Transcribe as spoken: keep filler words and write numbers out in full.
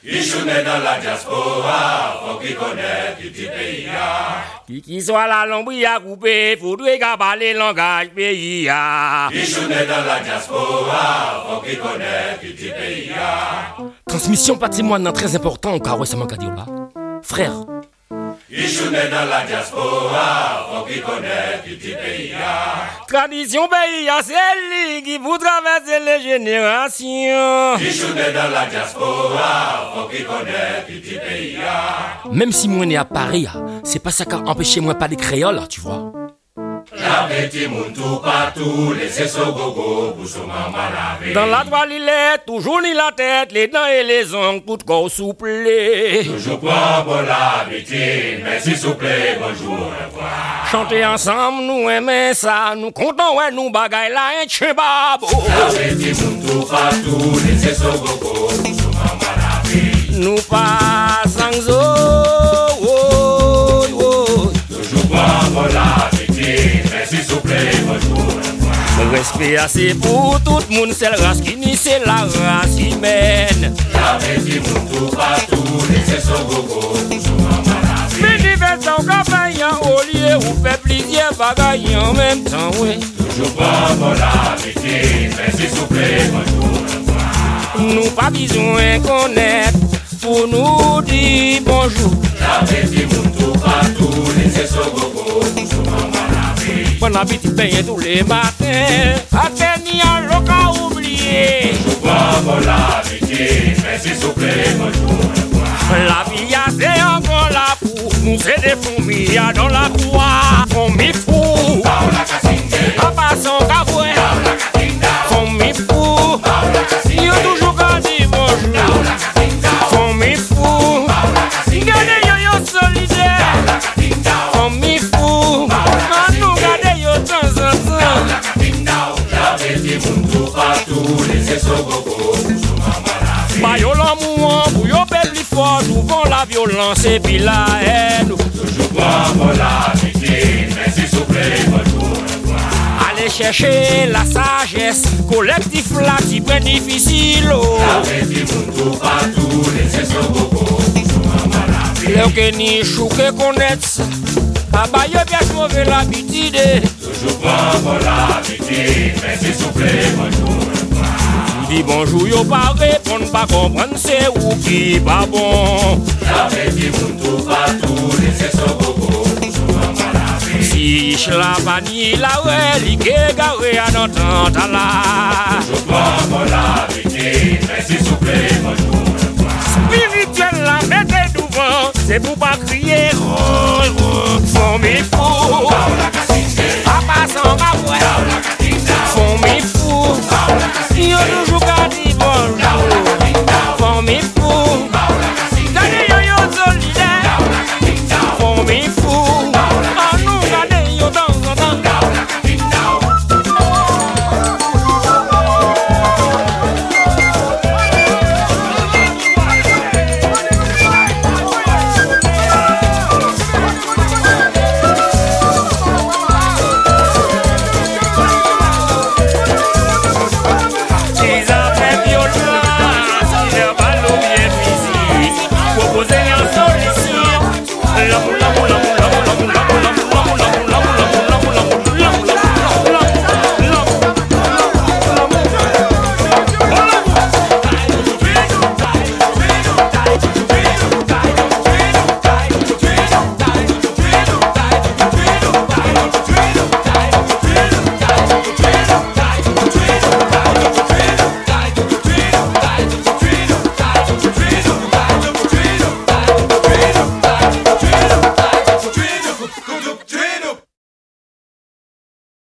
Qui choune dans la diaspora, faut qu'il connaisse qui dit pays. Qui qui soit la langue à couper, faudrait qu'à parler langage pays. Qui choune dans la diaspora, faut qu'il connaisse qui dit pays. Transmission patrimoine très important, car ouais, ça manque à dire là. Frère. Qui choune dans la diaspora, faut qu'il connaisse qui dit pays. Tradition pays, c'est lui qui vous traverse les générations. Qui choune dans la diaspora, faut qu'il connaisse qui dit pays. Même si moi né à Paris, c'est pas ça qui a empêché moi pas de créole, tu vois. J'avais dit mon tout partout, laissez son gogo pour son maman laver. Dans la toile il est, toujours ni la tête, les dents et les ongles, tout corps souple. Toujours prends pour l'habitude, merci souple, bonjour, au revoir. Chanter ensemble, nous aimons ça, nous comptons, ouais, nous bagaille là, un chebabo. J'avais dit mon tout partout, laissez son gogo pour son maman laver. Nous pas sans eau, oh, oh. Toujours prends pour l'habitude, merci souple, bonjour, au revoir. Respect assez pour tout le monde, c'est la race qui nie, c'est la race humaine. J'avais dit mon tout partout, laissez son gogo pour son maman laver. Mais diversion campagne, au lieu où fait plaisir, bagaille en même temps, oui. Toujours prends pour l'habitude, merci souple, bonjour, au revoir. Nous pas besoin connaître pour nous dire bonjour. J'avais dit mon tout partout, laissez son gogo pour son maman laver. Bon appétit paye tous les matins, à tenir le cas oublié. Toujours prends pour l'habitude, merci souple, bonjour, au revoir. La vie a c'est encore là pour nous, c'est des fourmis dans la croix. Fourmis fou, Paola Cassinde, à passant cavoué. Paola Catinda, Fourmis fou, Paola Cassinde, yo toujours qu'à dire bonjour. Paola Catinda, Fourmis fou, Paola Cassinde, gardez yo yo solidaire. Paola Catinda, Fourmis fou, quand nous gardez yo de temps en temps. Paola Catinda. J'avais dit mon tout partout, laissez son gogo pour son maman laver. Ba yo l'amour, pour yo pète plus fort, souvent la violence et puis la haine. Toujours prends pour l'habitude, merci souple, bonjour, au revoir. Allez chercher la sagesse, collectif là, si bien difficile. Oh. J'avais dit mon tout partout, laissez son gogo pour son maman laver. Le que ni chouke connaître ça, ah bah yo bien sauvé l'habitude. Toujours prends pour l'habitude, merci souple, bonjour, au revoir. Dis bonjour, yo pas répondre, pas comprendre, c'est où qui pas bon. J'avais dit mon tout partout, laissez son gogo pour son maman laver. Si je la banni la ouais, li ke garé à notre temps là. Toujours prends pour l'habitude, merci souple, bonjour, au revoir. Spirituel la mettez devant, c'est pour pas crier, oh, oh, font mes fous. Paola Cassinde, À passant ma ouais, Paola Catinda, font mes fous. Paola Cassinde, Yo toujours qu'à dire bonjour. Paola Catinda, Font mes fous.